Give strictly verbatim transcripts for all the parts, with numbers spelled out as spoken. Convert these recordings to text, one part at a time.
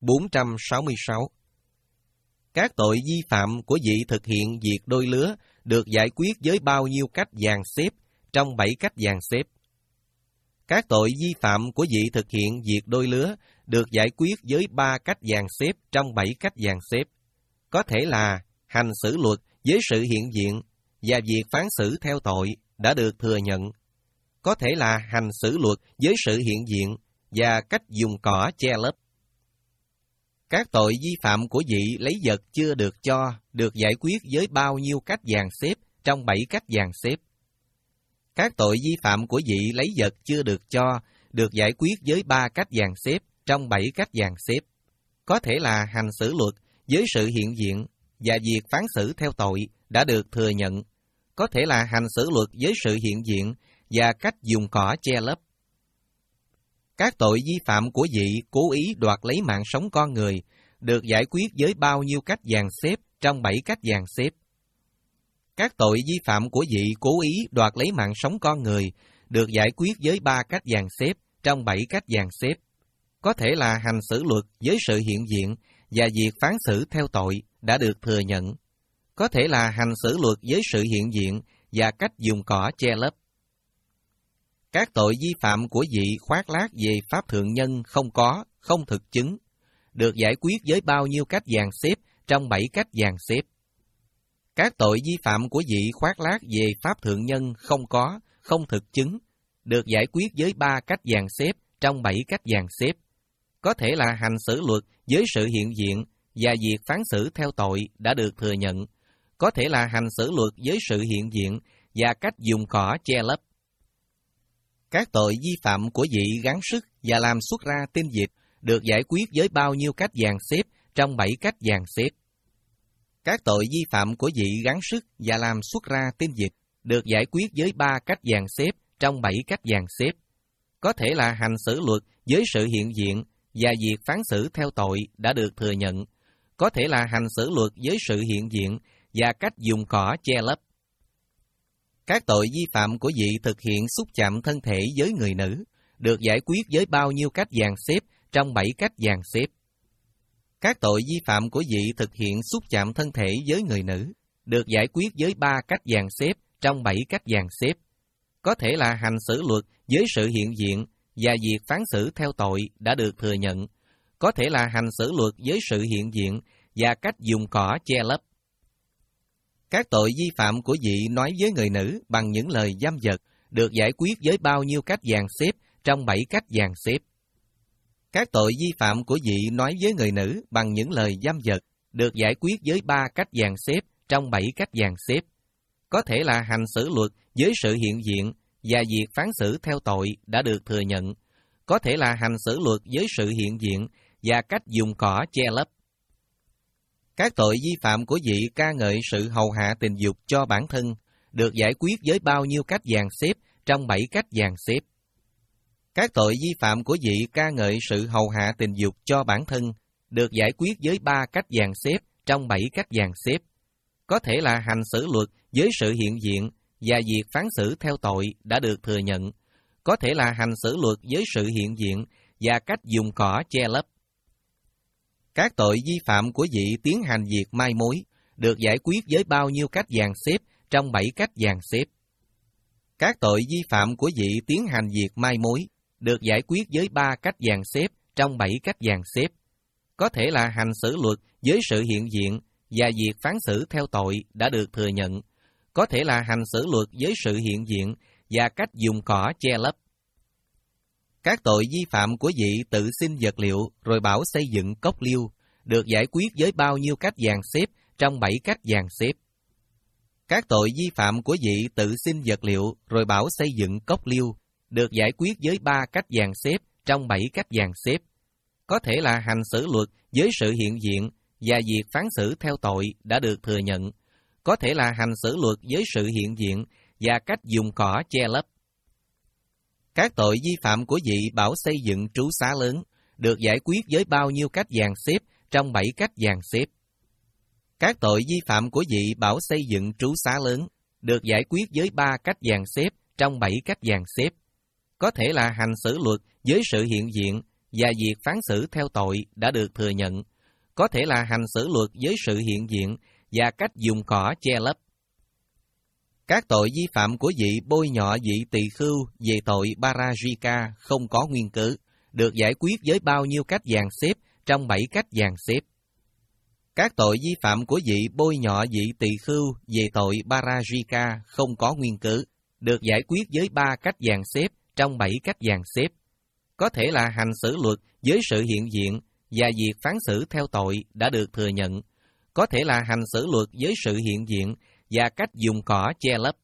bốn trăm sáu mươi sáu. Các tội vi phạm của vị thực hiện việc đôi lứa được giải quyết với bao nhiêu cách dàn xếp trong bảy cách dàn xếp? Các tội vi phạm của vị thực hiện việc đôi lứa được giải quyết với ba cách dàn xếp trong bảy cách dàn xếp. Có thể là hành xử luật với sự hiện diện và việc phán xử theo tội đã được thừa nhận. Có thể là hành xử luật với sự hiện diện và cách dùng cỏ che lấp. Các tội vi phạm của vị lấy vật chưa được cho được giải quyết với bao nhiêu cách dàn xếp trong bảy cách dàn xếp? Các tội vi phạm của vị lấy vật chưa được cho được giải quyết với ba cách dàn xếp trong bảy cách dàn xếp. Có thể là hành xử luật với sự hiện diện và việc phán xử theo tội đã được thừa nhận. Có thể là hành xử luật với sự hiện diện và cách dùng cỏ che lấp. Các tội vi phạm của vị cố ý đoạt lấy mạng sống con người được giải quyết với bao nhiêu cách dàn xếp trong bảy cách dàn xếp? Các tội vi phạm của vị cố ý đoạt lấy mạng sống con người được giải quyết với ba cách dàn xếp trong bảy cách dàn xếp. Có thể là hành xử luật với sự hiện diện và việc phán xử theo tội đã được thừa nhận. Có thể là hành xử luật với sự hiện diện và cách dùng cỏ che lấp. Các tội vi phạm của vị khoác lác về pháp thượng nhân không có, không thực chứng, được giải quyết với bao nhiêu cách dàn xếp trong bảy cách dàn xếp? Các tội vi phạm của vị khoác lác về pháp thượng nhân không có, không thực chứng, được giải quyết với ba cách dàn xếp trong bảy cách dàn xếp. Có thể là hành xử luật với sự hiện diện và việc phán xử theo tội đã được thừa nhận. Có thể là hành xử luật với sự hiện diện và cách dùng cỏ che lấp. Các tội vi phạm của vị gắng sức và làm xuất ra tinh dịch được giải quyết với bao nhiêu cách dàn xếp trong bảy cách dàn xếp? Các tội vi phạm của vị gắng sức và làm xuất ra tinh dịch được giải quyết với ba cách dàn xếp trong bảy cách dàn xếp. Có thể là hành xử luật với sự hiện diện và việc phán xử theo tội đã được thừa nhận. Có thể là hành xử luật với sự hiện diện và cách dùng cỏ che lấp. Các tội vi phạm của vị thực hiện xúc chạm thân thể với người nữ được giải quyết với bao nhiêu cách dàn xếp trong bảy cách dàn xếp? Các tội vi phạm của vị thực hiện xúc chạm thân thể với người nữ được giải quyết với ba cách dàn xếp trong bảy cách dàn xếp. Có thể là hành xử luật với sự hiện diện và việc phán xử theo tội đã được thừa nhận. Có thể là hành xử luật với sự hiện diện và cách dùng cỏ che lấp. Các tội vi phạm của vị nói với người nữ bằng những lời dâm dật được giải quyết với bao nhiêu cách dàn xếp trong bảy cách dàn xếp? Các tội vi phạm của vị nói với người nữ bằng những lời dâm dật được giải quyết với ba cách dàn xếp trong bảy cách dàn xếp. Có thể là hành xử luật với sự hiện diện và việc phán xử theo tội đã được thừa nhận. Có thể là hành xử luật với sự hiện diện và cách dùng cỏ che lấp. Các tội vi phạm của vị ca ngợi sự hầu hạ tình dục cho bản thân được giải quyết với bao nhiêu cách dàn xếp trong bảy cách dàn xếp? Các tội vi phạm của vị ca ngợi sự hầu hạ tình dục cho bản thân được giải quyết với ba cách dàn xếp trong bảy cách dàn xếp. Có thể là hành xử luật với sự hiện diện và việc phán xử theo tội đã được thừa nhận. Có thể là hành xử luật với sự hiện diện và cách dùng cỏ che lấp. Các tội vi phạm của vị tiến hành việc mai mối được giải quyết với bao nhiêu cách dàn xếp trong bảy cách dàn xếp? Các tội vi phạm của vị tiến hành việc mai mối được giải quyết với ba cách dàn xếp trong bảy cách dàn xếp. Có thể là hành xử luật với sự hiện diện và việc phán xử theo tội đã được thừa nhận. Có thể là hành xử luật với sự hiện diện và cách dùng cỏ che lấp. Các tội vi phạm của vị tự xin vật liệu rồi bảo xây dựng cốc liêu được giải quyết với bao nhiêu cách dàn xếp trong bảy cách dàn xếp? Các tội vi phạm của vị tự xin vật liệu rồi bảo xây dựng cốc liêu được giải quyết với ba cách dàn xếp trong bảy cách dàn xếp. Có thể là hành xử luật với sự hiện diện và việc phán xử theo tội đã được thừa nhận. Có thể là hành xử luật với sự hiện diện và cách dùng cỏ che lấp. Các tội vi phạm của vị bảo xây dựng trú xá lớn được giải quyết với bao nhiêu cách dàn xếp trong bảy cách dàn xếp? Các tội vi phạm của vị bảo xây dựng trú xá lớn được giải quyết với ba cách dàn xếp trong bảy cách dàn xếp. Có thể là hành xử luật với sự hiện diện và việc phán xử theo tội đã được thừa nhận, có thể là hành xử luật với sự hiện diện và cách dùng cỏ che lấp. Các tội vi phạm của vị bôi nhọ vị tỳ khưu về tội Parajika không có nguyên cớ, được giải quyết với bao nhiêu cách dàn xếp trong bảy cách dàn xếp. Các tội vi phạm của vị bôi nhọ vị tỳ khưu về tội Parajika không có nguyên cớ, được giải quyết với ba cách dàn xếp trong bảy cách dàn xếp. Có thể là hành xử luật với sự hiện diện và việc phán xử theo tội đã được thừa nhận, có thể là hành xử luật với sự hiện diện và cách dùng cỏ che lấp.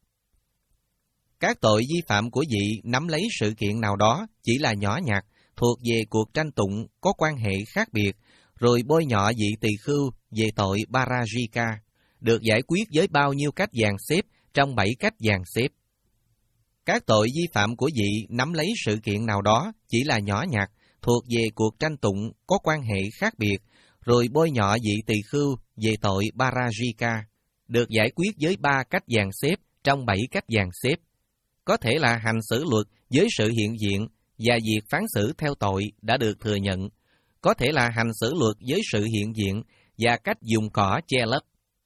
Các tội vi phạm của vị nắm lấy sự kiện nào đó chỉ là nhỏ nhặt, thuộc về cuộc tranh tụng có quan hệ khác biệt, rồi bôi nhọ vị tỳ khưu về tội Parajika, được giải quyết với bao nhiêu cách dàn xếp trong bảy cách dàn xếp. Các tội vi phạm của vị nắm lấy sự kiện nào đó chỉ là nhỏ nhặt, thuộc về cuộc tranh tụng có quan hệ khác biệt, rồi bôi nhọ vị tỳ khưu về tội Parajika, được giải quyết với ba cách dàn xếp trong bảy cách dàn xếp. Có thể là hành xử luật với sự hiện diện và việc phán xử theo tội đã được thừa nhận, có thể là hành xử luật với sự hiện diện và cách dùng cỏ che lấp.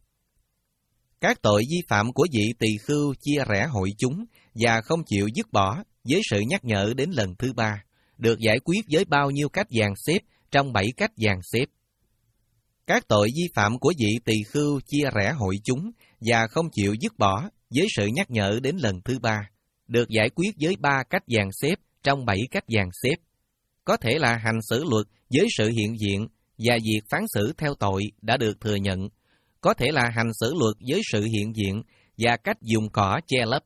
Các tội vi phạm của vị tỳ khưu chia rẽ hội chúng và không chịu dứt bỏ với sự nhắc nhở đến lần thứ ba, được giải quyết với bao nhiêu cách dàn xếp trong bảy cách dàn xếp. Các tội vi phạm của vị tỳ khưu chia rẽ hội chúng và không chịu dứt bỏ với sự nhắc nhở đến lần thứ ba, được giải quyết với ba cách dàn xếp trong bảy cách dàn xếp. Có thể là hành xử luật với sự hiện diện và việc phán xử theo tội đã được thừa nhận, có thể là hành xử luật với sự hiện diện và cách dùng cỏ che lấp.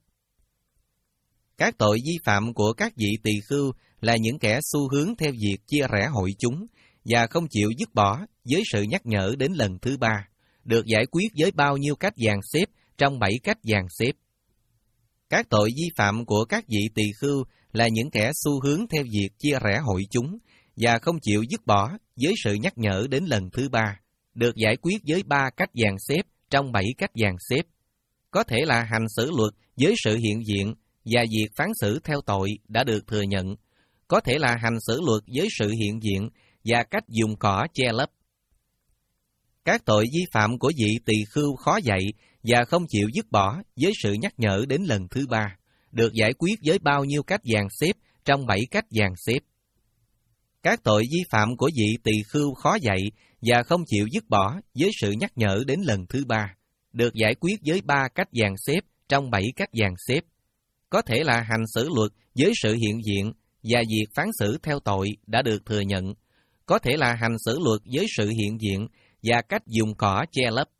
Các tội vi phạm của các vị tỳ khưu là những kẻ xu hướng theo việc chia rẽ hội chúng và không chịu dứt bỏ với sự nhắc nhở đến lần thứ ba, được giải quyết với bao nhiêu cách dàn xếp trong bảy cách dàn xếp. Các tội vi phạm của các vị tỳ khưu là những kẻ xu hướng theo việc chia rẽ hội chúng và không chịu dứt bỏ với sự nhắc nhở đến lần thứ ba, được giải quyết với ba cách dàn xếp trong bảy cách dàn xếp. Có thể là hành xử luật với sự hiện diện và việc phán xử theo tội đã được thừa nhận, có thể là hành xử luật với sự hiện diện và cách dùng cỏ che lấp. Các tội vi phạm của vị tỳ khưu khó dạy và không chịu dứt bỏ với sự nhắc nhở đến lần thứ ba, được giải quyết với bao nhiêu cách dàn xếp trong bảy cách dàn xếp. Các tội vi phạm của vị tỳ khưu khó dạy và không chịu dứt bỏ với sự nhắc nhở đến lần thứ ba, được giải quyết với ba cách dàn xếp trong bảy cách dàn xếp. Có thể là hành xử luật với sự hiện diện và việc phán xử theo tội đã được thừa nhận, có thể là hành xử luật với sự hiện diện và cách dùng cỏ che lấp.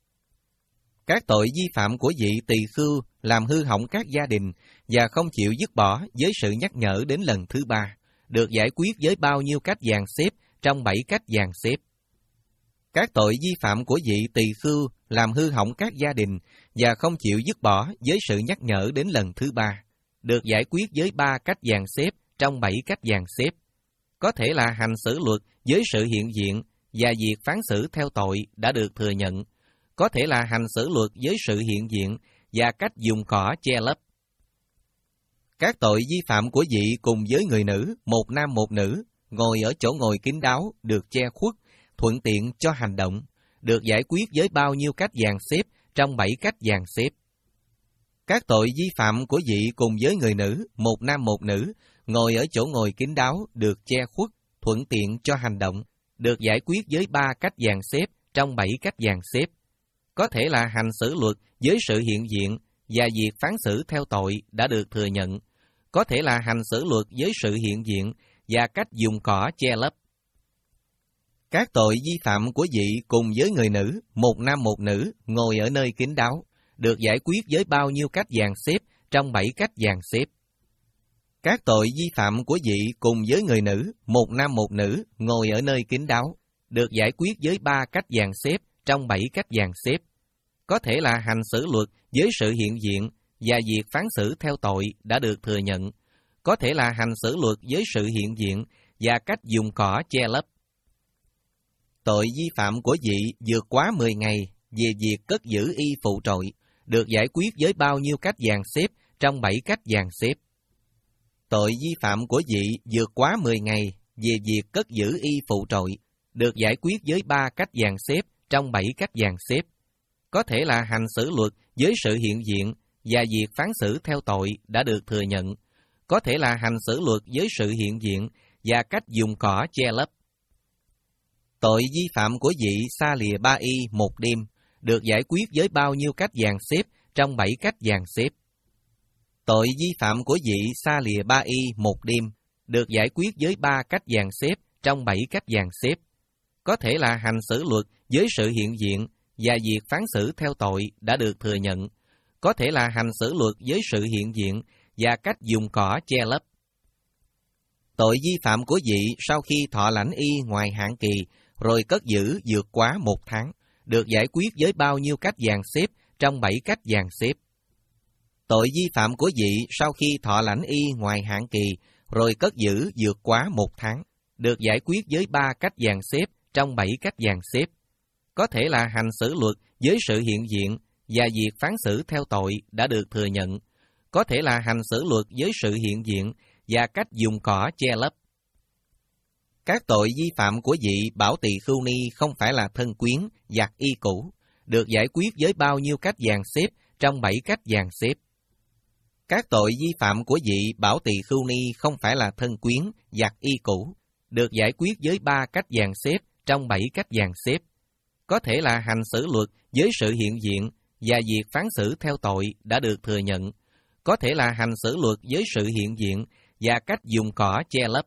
Các tội vi phạm của vị tỳ khưu làm hư hỏng các gia đình và không chịu dứt bỏ với sự nhắc nhở đến lần thứ ba, được giải quyết với bao nhiêu cách dàn xếp trong bảy cách dàn xếp. Các tội vi phạm của vị tỳ khưu làm hư hỏng các gia đình và không chịu dứt bỏ với sự nhắc nhở đến lần thứ ba, được giải quyết với ba cách dàn xếp trong bảy cách dàn xếp. Có thể là hành xử luật với sự hiện diện và việc phán xử theo tội đã được thừa nhận, có thể là hành xử luật với sự hiện diện và cách dùng cỏ che lấp. Các tội vi phạm của vị cùng với người nữ, một nam một nữ, ngồi ở chỗ ngồi kín đáo được che khuất, thuận tiện cho hành động, được giải quyết với bao nhiêu cách dàn xếp trong bảy cách dàn xếp. Các tội vi phạm của vị cùng với người nữ, một nam một nữ, ngồi ở chỗ ngồi kín đáo được che khuất, thuận tiện cho hành động, được giải quyết với ba cách dàn xếp trong bảy cách dàn xếp. Có thể là hành xử luật với sự hiện diện và việc phán xử theo tội đã được thừa nhận, có thể là hành xử luật với sự hiện diện và cách dùng cỏ che lấp. Các tội vi phạm của vị cùng với người nữ, một nam một nữ, ngồi ở nơi kín đáo, được giải quyết với bao nhiêu cách dàn xếp trong bảy cách dàn xếp. Các tội vi phạm của vị cùng với người nữ, một nam một nữ, ngồi ở nơi kín đáo, được giải quyết với ba cách dàn xếp trong bảy cách dàn xếp. Có thể là hành xử luật với sự hiện diện và việc phán xử theo tội đã được thừa nhận, có thể là hành xử luật với sự hiện diện và cách dùng cỏ che lấp. Tội vi phạm của vị vượt quá mười ngày về việc cất giữ y phụ trội, được giải quyết với bao nhiêu cách dàn xếp trong bảy cách dàn xếp. Tội vi phạm của vị vượt quá mười ngày về việc cất giữ y phụ trội được giải quyết với ba cách dàn xếp trong bảy cách dàn xếp. Có thể là hành xử luật với sự hiện diện và việc phán xử theo tội đã được thừa nhận. Có thể là hành xử luật với sự hiện diện và cách dùng cỏ che lấp. Tội vi phạm của vị xa lìa ba y một đêm được giải quyết với bao nhiêu cách dàn xếp trong bảy cách dàn xếp. Tội vi phạm của vị xa lìa ba y một đêm được giải quyết với ba cách dàn xếp trong bảy cách dàn xếp. Có thể là hành xử luật với sự hiện diện và việc phán xử theo tội đã được thừa nhận. Có thể là hành xử luật với sự hiện diện và cách dùng cỏ che lấp. Tội vi phạm của vị sau khi thọ lãnh y ngoài hạn kỳ rồi cất giữ vượt quá một tháng được giải quyết với bao nhiêu cách dàn xếp trong bảy cách dàn xếp. Tội vi phạm của vị sau khi thọ lãnh y ngoài hạn kỳ rồi cất giữ vượt quá một tháng được giải quyết với ba cách dàn xếp trong bảy cách dàn xếp. Có thể là hành xử luật với sự hiện diện và việc phán xử theo tội đã được thừa nhận. Có thể là hành xử luật với sự hiện diện và cách dùng cỏ che lấp. Các tội vi phạm của vị Bảo Tỳ Khưu Ni không phải là thân quyến, giặc y cũ, được giải quyết với bao nhiêu cách dàn xếp trong bảy cách dàn xếp. Các tội vi phạm của vị Bảo Tỳ Khưu Ni không phải là thân quyến, giặc y cũ, được giải quyết với ba cách dàn xếp trong bảy cách dàn xếp. Có thể là hành xử luật với sự hiện diện và việc phán xử theo tội đã được thừa nhận. Có thể là hành xử luật với sự hiện diện và cách dùng cỏ che lấp.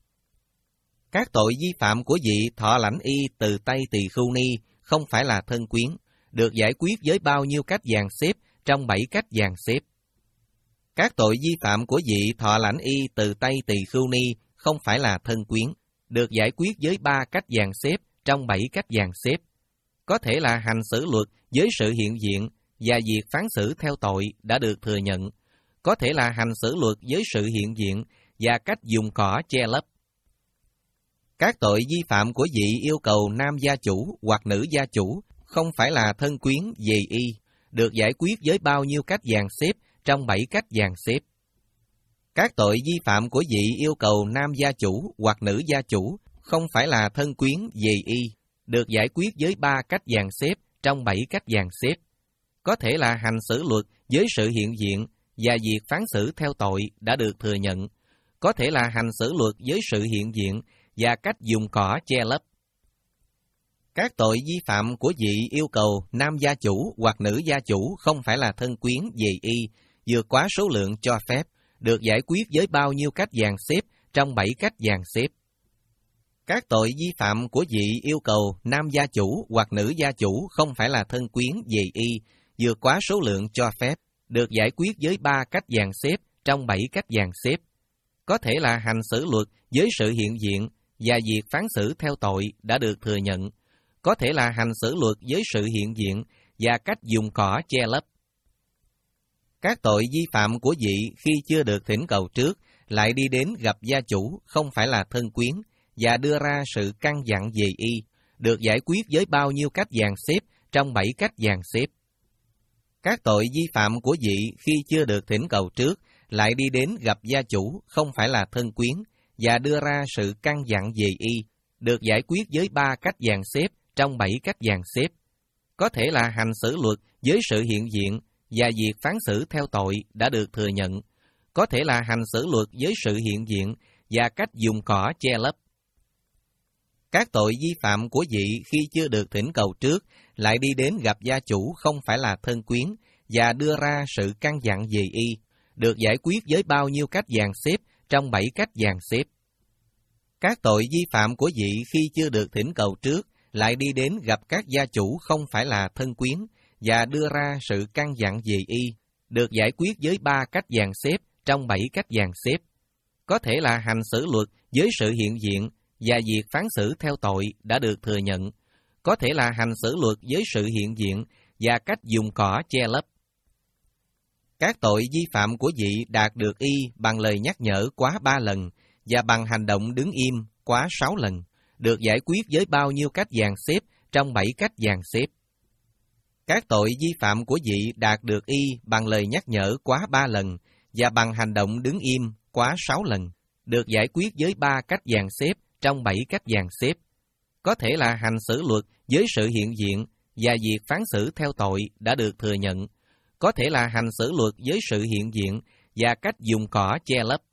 Các tội vi phạm của vị thọ lãnh y từ tay Tỳ Khưu Ni không phải là thân quyến, được giải quyết với bao nhiêu cách dàn xếp trong bảy cách dàn xếp. Các tội vi phạm của vị thọ lãnh y từ tay Tỳ Khưu Ni không phải là thân quyến, được giải quyết với ba cách dàn xếp trong bảy cách dàn xếp. Có thể là hành xử luật với sự hiện diện và việc phán xử theo tội đã được thừa nhận. Có thể là hành xử luật với sự hiện diện và cách dùng cỏ che lấp. Các tội vi phạm của vị yêu cầu nam gia chủ hoặc nữ gia chủ không phải là thân quyến về y, được giải quyết với bao nhiêu cách dàn xếp trong bảy cách dàn xếp. Các tội vi phạm của vị yêu cầu nam gia chủ hoặc nữ gia chủ không phải là thân quyến về y, được giải quyết với ba cách dàn xếp trong bảy cách dàn xếp. Có thể là hành xử luật với sự hiện diện và việc phán xử theo tội đã được thừa nhận. Có thể là hành xử luật với sự hiện diện và cách dùng cỏ che lấp. Các tội vi phạm của vị yêu cầu nam gia chủ hoặc nữ gia chủ không phải là thân quyến về y, vượt quá số lượng cho phép, được giải quyết với bao nhiêu cách dàn xếp trong bảy cách dàn xếp. Các tội vi phạm của vị yêu cầu nam gia chủ hoặc nữ gia chủ không phải là thân quyến về y, vượt quá số lượng cho phép, được giải quyết với ba cách dàn xếp trong bảy cách dàn xếp. Có thể là hành xử luật với sự hiện diện và việc phán xử theo tội đã được thừa nhận. Có thể là hành xử luật với sự hiện diện và cách dùng cỏ che lấp. Các tội vi phạm của vị khi chưa được thỉnh cầu trước lại đi đến gặp gia chủ không phải là thân quyến và đưa ra sự căn dặn về y, được giải quyết với bao nhiêu cách dàn xếp trong bảy cách dàn xếp. Các tội vi phạm của vị khi chưa được thỉnh cầu trước lại đi đến gặp gia chủ không phải là thân quyến và đưa ra sự căn dặn về y, được giải quyết với ba cách dàn xếp trong bảy cách dàn xếp. Có thể là hành xử luật với sự hiện diện và việc phán xử theo tội đã được thừa nhận. Có thể là hành xử luật với sự hiện diện và cách dùng cỏ che lấp. Các tội vi phạm của vị khi chưa được thỉnh cầu trước lại đi đến gặp gia chủ không phải là thân quyến và đưa ra sự căn dặn về y, được giải quyết với bao nhiêu cách dàn xếp trong bảy cách dàn xếp. Các tội vi phạm của vị khi chưa được thỉnh cầu trước lại đi đến gặp các gia chủ không phải là thân quyến và đưa ra sự căn dặn về y, được giải quyết với ba cách dàn xếp trong bảy cách dàn xếp. Có thể là hành xử luật với sự hiện diện và việc phán xử theo tội đã được thừa nhận. Có thể là hành xử luật với sự hiện diện và cách dùng cỏ che lấp. Các tội vi phạm của vị đạt được y bằng lời nhắc nhở quá ba lần và bằng hành động đứng im quá sáu lần, được giải quyết với bao nhiêu cách dàn xếp trong bảy cách dàn xếp. Các tội vi phạm của vị đạt được y bằng lời nhắc nhở quá ba lần và bằng hành động đứng im quá sáu lần, được giải quyết với ba cách dàn xếp trong bảy cách dàn xếp. Có thể là hành xử luật với sự hiện diện và việc phán xử theo tội đã được thừa nhận. Có thể là hành xử luật với sự hiện diện và cách dùng cỏ che lấp.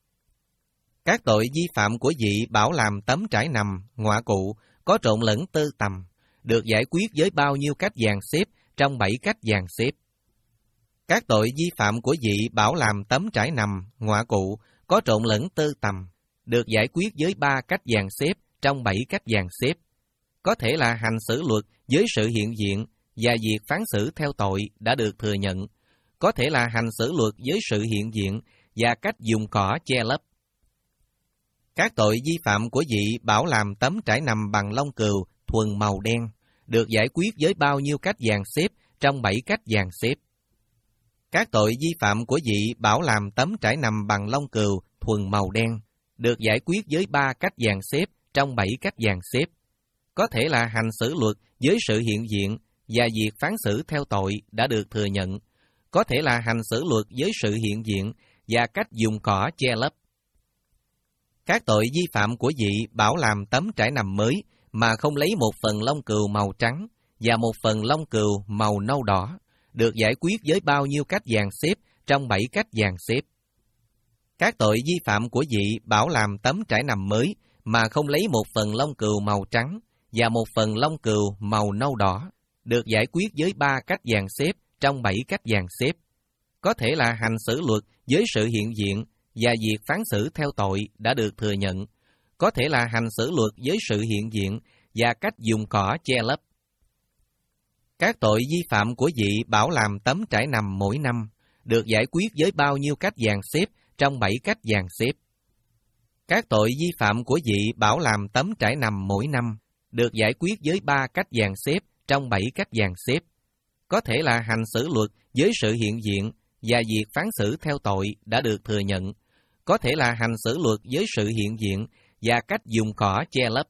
Các tội vi phạm của vị bảo làm tấm trải nằm, ngọa cụ, có trộn lẫn tơ tằm, được giải quyết với bao nhiêu cách dàn xếp trong bảy cách dàn xếp. Các tội vi phạm của vị bảo làm tấm trải nằm, ngọa cụ, có trộn lẫn tơ tằm, được giải quyết với ba cách dàn xếp trong bảy cách dàn xếp. Có thể là hành xử luật với sự hiện diện và việc phán xử theo tội đã được thừa nhận. Có thể là hành xử luật với sự hiện diện và cách dùng cỏ che lấp. Các tội vi phạm của vị bảo làm tấm trải nằm bằng lông cừu thuần màu đen, được giải quyết với bao nhiêu cách dàn xếp trong bảy cách dàn xếp. Các tội vi phạm của vị bảo làm tấm trải nằm bằng lông cừu thuần màu đen, được giải quyết với ba cách dàn xếp trong bảy cách dàn xếp. Có thể là hành xử luật với sự hiện diện và việc phán xử theo tội đã được thừa nhận. Có thể là hành xử luật với sự hiện diện và cách dùng cỏ che lấp. Các tội vi phạm của vị bảo làm tấm trải nằm mới mà không lấy một phần lông cừu màu trắng và một phần lông cừu màu nâu đỏ, được giải quyết với bao nhiêu cách dàn xếp trong bảy cách dàn xếp. Các tội vi phạm của vị bảo làm tấm trải nằm mới mà không lấy một phần lông cừu màu trắng và một phần lông cừu màu nâu đỏ, được giải quyết với ba cách dàn xếp trong bảy cách dàn xếp. Có thể là hành xử luật với sự hiện diện và việc phán xử theo tội đã được thừa nhận. Có thể là hành xử luật với sự hiện diện và cách dùng cỏ che lấp. Các tội vi phạm của vị bảo làm tấm trải nằm mỗi năm, được giải quyết với bao nhiêu cách dàn xếp trong bảy cách dàn xếp. Các tội vi phạm của vị bảo làm tấm trải nằm mỗi năm, được giải quyết với ba cách dàn xếp trong bảy cách dàn xếp. Có thể là hành xử luật với sự hiện diện và việc phán xử theo tội đã được thừa nhận. Có thể là hành xử luật với sự hiện diện và cách dùng cỏ che lấp.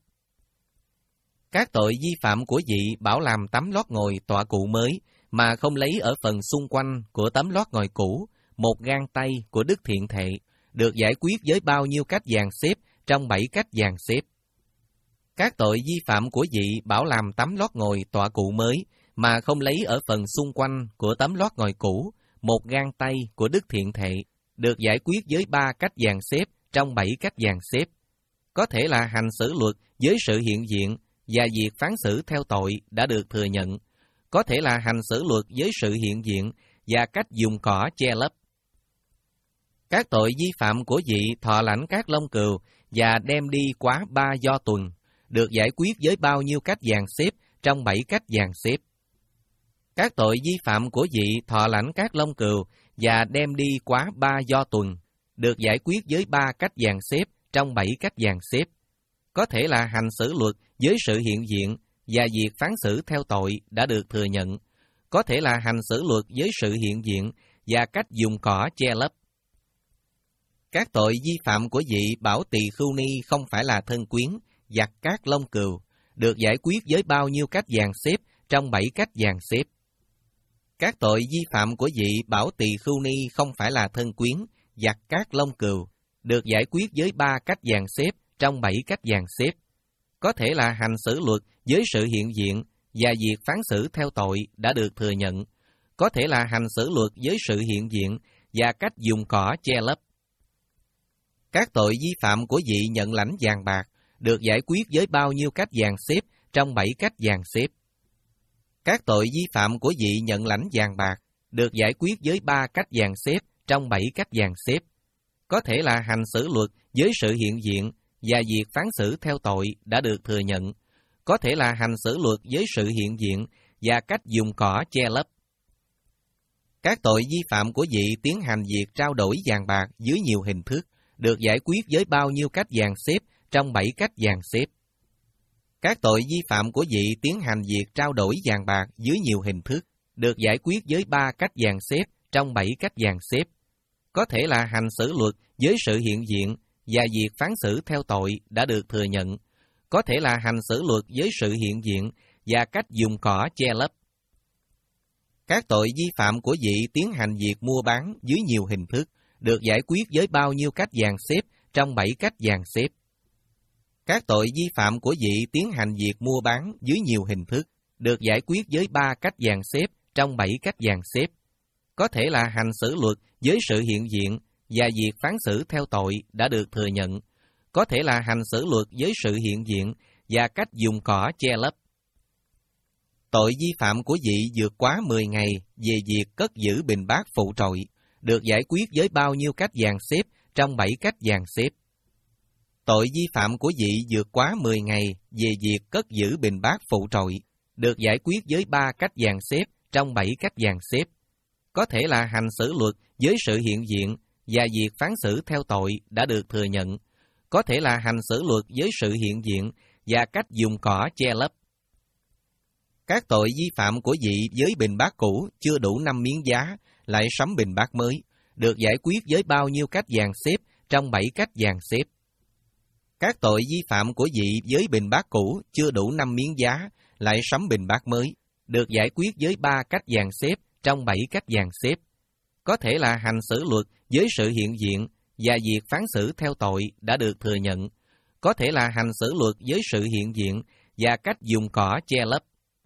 Các tội vi phạm của vị bảo làm tấm lót ngồi tọa cụ mới mà không lấy ở phần xung quanh của tấm lót ngồi cũ một gang tay của Đức Thiện Thệ, được giải quyết với bao nhiêu cách dàn xếp trong bảy cách dàn xếp. Các tội vi phạm của vị bảo làm tấm lót ngồi tọa cụ mới mà không lấy ở phần xung quanh của tấm lót ngồi cũ một gang tay của Đức Thiện Thệ, được giải quyết với ba cách dàn xếp trong bảy cách dàn xếp. Có thể là hành xử luật với sự hiện diện và việc phán xử theo tội đã được thừa nhận. Có thể là hành xử luật với sự hiện diện và cách dùng cỏ che lấp. Các tội vi phạm của vị thọ lãnh các lông cừu và đem đi quá ba do tuần, được giải quyết với bao nhiêu cách dàn xếp trong bảy cách dàn xếp. Các tội vi phạm của vị thọ lãnh các lông cừu và đem đi quá ba do tuần, được giải quyết với ba cách dàn xếp trong bảy cách dàn xếp. Có thể là hành xử luật với sự hiện diện và việc phán xử theo tội đã được thừa nhận. Có thể là hành xử luật với sự hiện diện và cách dùng cỏ che lấp. Các tội vi phạm của vị bảo tỳ khưu ni không phải là thân quyến, giặt các lông cừu, được giải quyết với bao nhiêu cách dàn xếp trong bảy cách dàn xếp. Các tội vi phạm của vị bảo tỳ khưu ni không phải là thân quyến, giặt các lông cừu, được giải quyết với ba cách dàn xếp trong bảy cách dàn xếp. Có thể là hành xử luật với sự hiện diện và việc phán xử theo tội đã được thừa nhận. Có thể là hành xử luật với sự hiện diện và cách dùng cỏ che lấp. Các tội vi phạm của vị nhận lãnh vàng bạc, được giải quyết với bao nhiêu cách dàn xếp trong bảy cách dàn xếp. Các tội vi phạm của vị nhận lãnh vàng bạc, được giải quyết với ba cách dàn xếp trong bảy cách dàn xếp. Có thể là hành xử luật với sự hiện diện và việc phán xử theo tội đã được thừa nhận. Có thể là hành xử luật với sự hiện diện và cách dùng cỏ che lấp. Các tội vi phạm của vị tiến hành việc trao đổi vàng bạc dưới nhiều hình thức, được giải quyết với bao nhiêu cách dàn xếp trong bảy cách dàn xếp. Các tội vi phạm của vị tiến hành việc trao đổi vàng bạc dưới nhiều hình thức, được giải quyết với ba cách dàn xếp trong bảy cách dàn xếp. Có thể là hành xử luật với sự hiện diện và việc phán xử theo tội đã được thừa nhận. Có thể là hành xử luật với sự hiện diện và cách dùng cỏ che lấp. Các tội vi phạm của vị tiến hành việc mua bán dưới nhiều hình thức, được giải quyết với bao nhiêu cách dàn xếp trong bảy cách dàn xếp. Các tội vi phạm của vị tiến hành việc mua bán dưới nhiều hình thức được giải quyết với ba cách dàn xếp trong bảy cách dàn xếp. Có thể là hành xử luật với sự hiện diện và việc phán xử theo tội đã được thừa nhận. Có thể là hành xử luật với sự hiện diện và cách dùng cỏ che lấp. Tội vi phạm của vị vượt quá mười ngày về việc cất giữ bình bát phụ trội được giải quyết với bao nhiêu cách dàn xếp trong bảy cách dàn xếp. Tội vi phạm của vị vượt quá mười ngày về việc cất giữ bình bát phụ trội được giải quyết với ba cách dàn xếp trong bảy cách dàn xếp. Có thể là hành xử luật với sự hiện diện và việc phán xử theo tội đã được thừa nhận. Có thể là hành xử luật với sự hiện diện và cách dùng cỏ che lấp. Các tội vi phạm của vị với bình bát cũ chưa đủ năm miếng giá lại sắm bình bát mới được giải quyết với bao nhiêu cách dàn xếp trong bảy cách dàn xếp. Các tội vi phạm của vị với bình bát cũ chưa đủ năm miếng giá lại sắm bình bát mới được giải quyết với ba cách dàn xếp trong bảy cách dàn xếp. Có thể là hành xử luật với sự hiện diện và việc phán xử theo tội đã được thừa nhận. Có thể là hành xử luật với sự hiện diện và cách dùng cỏ che lấp.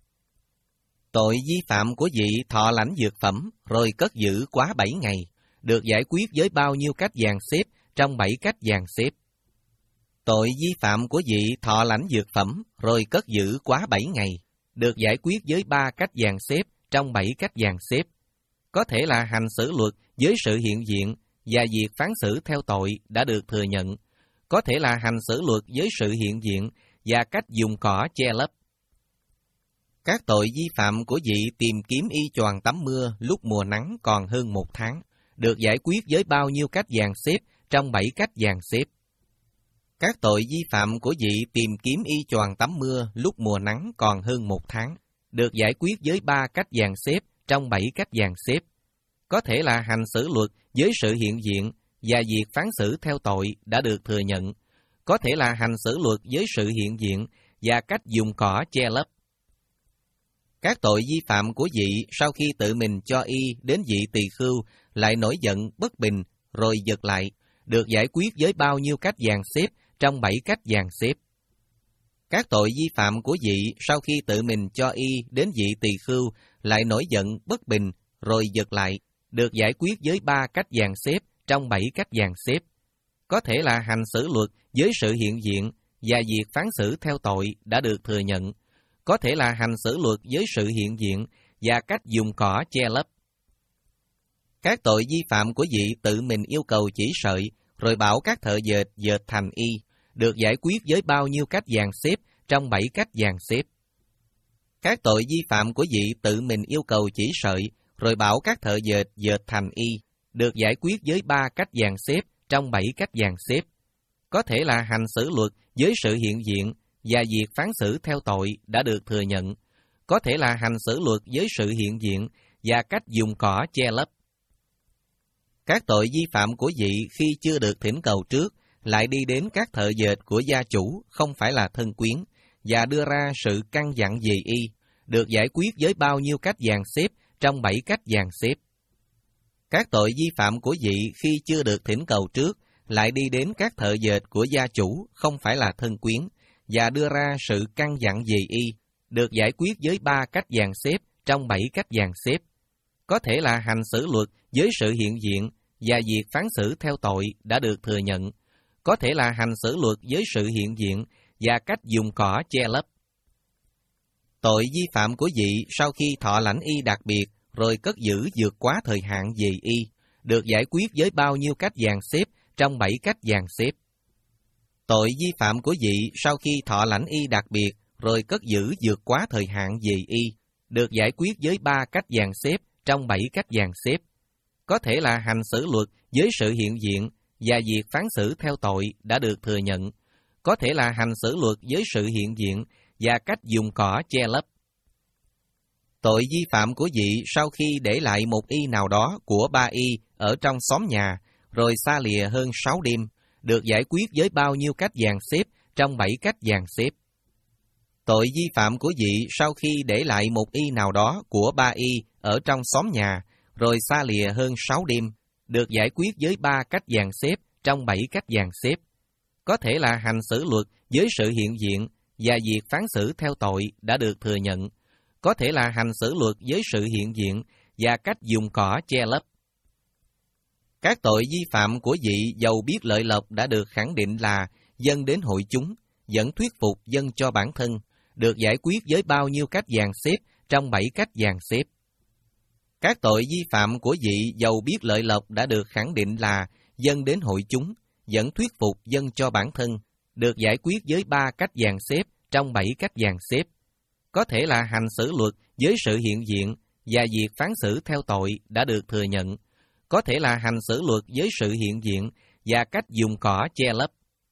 Tội vi phạm của vị thọ lãnh dược phẩm rồi cất giữ quá bảy ngày được giải quyết với bao nhiêu cách dàn xếp trong bảy cách dàn xếp. Tội vi phạm của vị thọ lãnh dược phẩm rồi cất giữ quá bảy ngày được giải quyết với ba cách dàn xếp trong bảy cách dàn xếp. Có thể là hành xử luật với sự hiện diện và việc phán xử theo tội đã được thừa nhận. Có thể là hành xử luật với sự hiện diện và cách dùng cỏ che lấp. Các tội vi phạm của vị tìm kiếm y choàng tắm mưa lúc mùa nắng còn hơn một tháng được giải quyết với bao nhiêu cách dàn xếp trong bảy cách dàn xếp. Các tội vi phạm của vị tìm kiếm y choàng tắm mưa lúc mùa nắng còn hơn một tháng được giải quyết với ba cách dàn xếp trong bảy cách dàn xếp. Có thể là hành xử luật với sự hiện diện và việc phán xử theo tội đã được thừa nhận. Có thể là hành xử luật với sự hiện diện và cách dùng cỏ che lấp. Các tội vi phạm của vị sau khi tự mình cho y đến vị tỳ khưu lại nổi giận bất bình rồi giật lại được giải quyết với bao nhiêu cách dàn xếp trong bảy cách dàn xếp. Các tội vi phạm của vị sau khi tự mình cho y đến vị tỳ khưu lại nổi giận bất bình rồi giật lại được giải quyết với ba cách dàn xếp trong bảy cách dàn xếp. Có thể là hành xử luật với sự hiện diện và việc phán xử theo tội đã được thừa nhận. Có thể là hành xử luật với sự hiện diện và cách dùng cỏ che lấp. Các tội vi phạm của vị tự mình yêu cầu chỉ sợi rồi bảo các thợ dệt dệt thành y được giải quyết với bao nhiêu cách dàn xếp trong bảy cách dàn xếp. Các tội vi phạm của vị tự mình yêu cầu chỉ sợi rồi bảo các thợ dệt dệt thành y được giải quyết với ba cách dàn xếp trong bảy cách dàn xếp. Có thể là hành xử luật với sự hiện diện và việc phán xử theo tội đã được thừa nhận. Có thể là hành xử luật với sự hiện diện và cách dùng cỏ che lấp. Các tội vi phạm của vị khi chưa được thỉnh cầu trước lại đi đến các thợ dệt của gia chủ không phải là thân quyến và đưa ra sự căn dặn về y được giải quyết với bao nhiêu cách dàn xếp trong bảy cách dàn xếp. Các tội vi phạm của vị khi chưa được thỉnh cầu trước lại đi đến các thợ dệt của gia chủ không phải là thân quyến và đưa ra sự căn dặn về y được giải quyết với ba cách dàn xếp trong bảy cách dàn xếp. Có thể là hành xử luật với sự hiện diện và việc phán xử theo tội đã được thừa nhận. Có thể là hành xử luật với sự hiện diện và cách dùng cỏ che lấp. Tội vi phạm của vị sau khi thọ lãnh y đặc biệt rồi cất giữ vượt quá thời hạn về y được giải quyết với bao nhiêu cách dàn xếp trong bảy cách dàn xếp. Tội vi phạm của vị sau khi thọ lãnh y đặc biệt rồi cất giữ vượt quá thời hạn về y được giải quyết với ba cách dàn xếp trong bảy cách dàn xếp. Có thể là hành xử luật với sự hiện diện và việc phán xử theo tội đã được thừa nhận. Có thể là hành xử luật với sự hiện diện và cách dùng cỏ che lấp. Tội vi phạm của vị sau khi để lại một y nào đó của ba y ở trong xóm nhà rồi xa lìa hơn sáu đêm được giải quyết với bao nhiêu cách dàn xếp trong bảy cách dàn xếp. Tội vi phạm của vị sau khi để lại một y nào đó của ba y ở trong xóm nhà rồi xa lìa hơn sáu đêm được giải quyết với ba cách dàn xếp trong bảy cách dàn xếp. Có thể là hành xử luật với sự hiện diện và việc phán xử theo tội đã được thừa nhận. Có thể là hành xử luật với sự hiện diện và cách dùng cỏ che lấp. Các tội vi phạm của vị giàu biết lợi lộc đã được khẳng định là dâng đến hội chúng, dẫn thuyết phục dâng cho bản thân, được giải quyết với bao nhiêu cách dàn xếp trong bảy cách dàn xếp. Các tội vi phạm của vị giàu biết lợi lộc đã được khẳng định là dâng đến hội chúng, dẫn thuyết phục dâng cho bản thân, được giải quyết với ba cách dàn xếp trong bảy cách dàn xếp. Có thể là hành xử luật với sự hiện diện và việc phán xử theo tội đã được thừa nhận. Có thể là hành xử luật với sự hiện diện và cách dùng cỏ che lấp.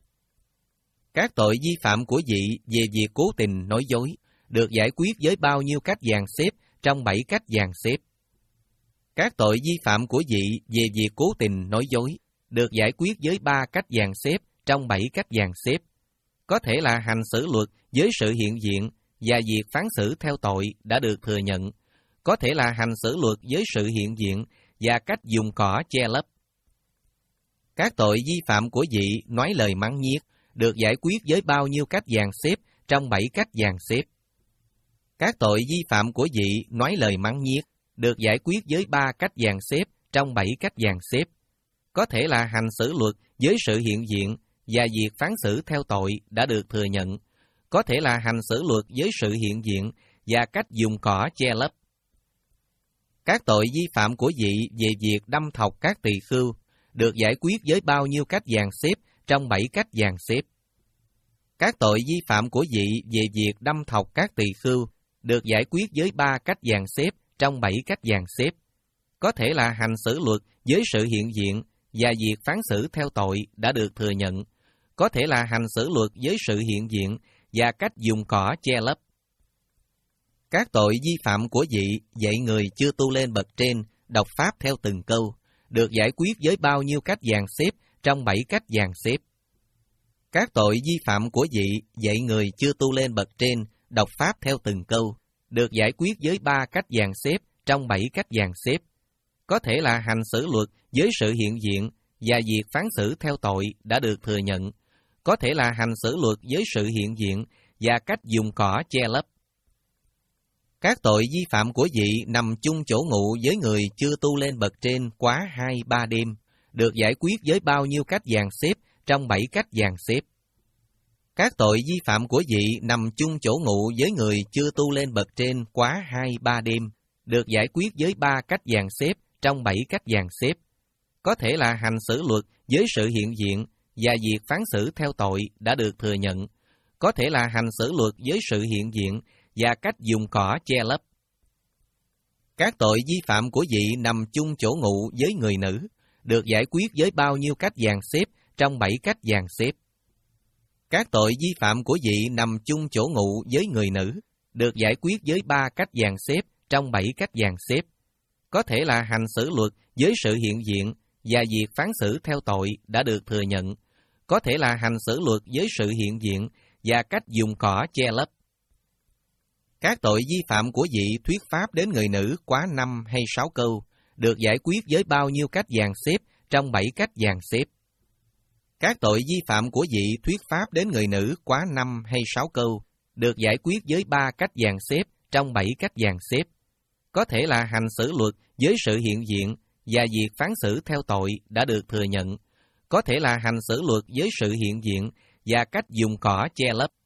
Các tội vi phạm của vị về việc cố tình nói dối được giải quyết với bao nhiêu cách dàn xếp trong bảy cách dàn xếp. Các tội vi phạm của vị về việc cố tình nói dối được giải quyết với ba cách dàn xếp trong bảy cách dàn xếp. Có thể là hành xử luật với sự hiện diện và việc phán xử theo tội đã được thừa nhận. Có thể là hành xử luật với sự hiện diện và cách dùng cỏ che lấp. Các tội vi phạm của vị nói lời mắng nhiếc được giải quyết với bao nhiêu cách dàn xếp trong bảy cách dàn xếp. Các tội vi phạm của vị nói lời mắng nhiếc được giải quyết với ba cách dàn xếp trong bảy cách dàn xếp. Có thể là hành xử luật với sự hiện diện và việc phán xử theo tội đã được thừa nhận. Có thể là hành xử luật với sự hiện diện và cách dùng cỏ che lấp. Các tội vi phạm của vị về việc đâm thọc các tỳ khưu được giải quyết với bao nhiêu cách dàn xếp trong bảy cách dàn xếp. Các tội vi phạm của vị về việc đâm thọc các tỳ khưu được giải quyết với ba cách dàn xếp trong bảy cách dàn xếp. Có thể là hành xử luật với sự hiện diện và việc phán xử theo tội đã được thừa nhận. Có thể là hành xử luật với sự hiện diện và cách dùng cỏ che lấp. Các tội vi phạm của vị dạy người chưa tu lên bậc trên đọc pháp theo từng câu được giải quyết với bao nhiêu cách dàn xếp trong bảy cách dàn xếp. Các tội vi phạm của vị dạy người chưa tu lên bậc trên đọc pháp theo từng câu được giải quyết với ba cách dàn xếp trong bảy cách dàn xếp. Có thể là hành xử luật với sự hiện diện và việc phán xử theo tội đã được thừa nhận. Có thể là hành xử luật với sự hiện diện và cách dùng cỏ che lấp. Các tội vi phạm của vị nằm chung chỗ ngụ với người chưa tu lên bậc trên quá hai ba đêm, được giải quyết với bao nhiêu cách dàn xếp trong bảy cách dàn xếp. Các tội vi phạm của vị nằm chung chỗ ngụ với người chưa tu lên bậc trên quá hai ba đêm, được giải quyết với ba cách dàn xếp trong bảy cách dàn xếp. Có thể là hành xử luật với sự hiện diện và việc phán xử theo tội đã được thừa nhận. Có thể là hành xử luật với sự hiện diện và cách dùng cỏ che lấp. Các tội vi phạm của vị nằm chung chỗ ngụ với người nữ, được giải quyết với bao nhiêu cách dàn xếp trong bảy cách dàn xếp. Các tội vi phạm của vị nằm chung chỗ ngụ với người nữ, được giải quyết với ba cách dàn xếp trong bảy cách dàn xếp. Có thể là hành xử luật với sự hiện diện và việc phán xử theo tội đã được thừa nhận. Có thể là hành xử luật với sự hiện diện và cách dùng cỏ che lấp. Các tội vi phạm của vị thuyết pháp đến người nữ quá năm hay sáu câu, được giải quyết với bao nhiêu cách dàn xếp trong bảy cách dàn xếp. Các tội vi phạm của vị thuyết pháp đến người nữ quá năm hay sáu câu, được giải quyết với ba cách dàn xếp trong bảy cách dàn xếp. Có thể là hành xử luật với sự hiện diện và việc phán xử theo tội đã được thừa nhận. Có thể là hành xử luật với sự hiện diện và cách dùng cỏ che lấp.